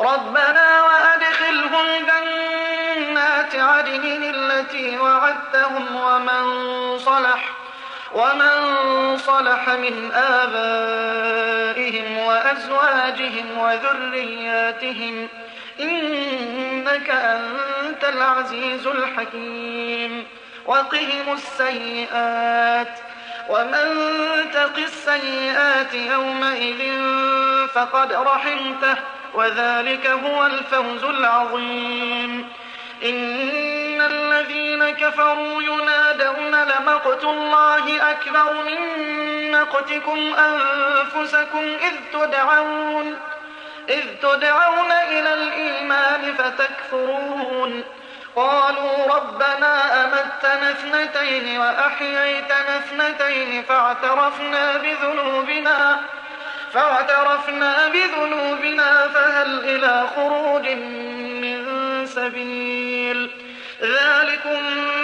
ربنا وأدخلهم جنات عدن التي وعدتهم ومن صلح من آبائهم وأزواجهم وذرياتهم إنك أنت العزيز الحكيم. وقهم السيئات ومن تق السيئات يومئذ فقد رحمته وذلك هو الفوز العظيم. إن الذين كفروا ينادون لمقت الله أكبر من مقتكم أنفسكم إذ تدعون إلى الإيمان فتكفرون. قالوا ربنا أمتنا اثنتين وأحييتنا اثنتين فاعترفنا بذنوبنا فهل إلى خروج من سبيل. ذلكم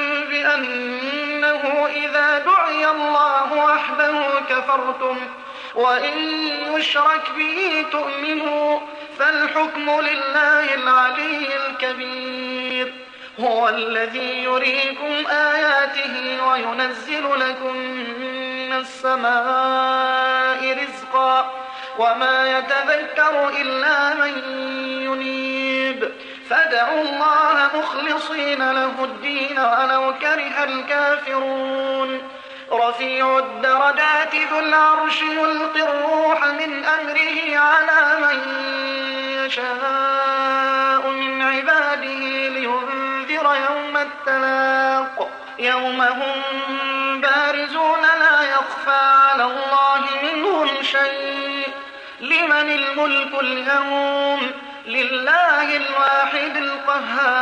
بأنه إذا دعي الله وحده كفرتم وإن يشرك به تؤمنوا فالحكم لله العلي الكبير. هو الذي يريكم آياته وينزل لكم من السماء رزقا وما يتذكر إلا من ينيب. فادعوا الله مخلصين له الدين ولو كره الكافرون. رفيع الدرجات ذو العرش يلقي الروح من أمره على من يشاء من عباده لينذر يوم التلاق يوم هم بارزون لا يخفى على الله منهم شيء. لمن الملك اليوم؟ لله الواحد القهار.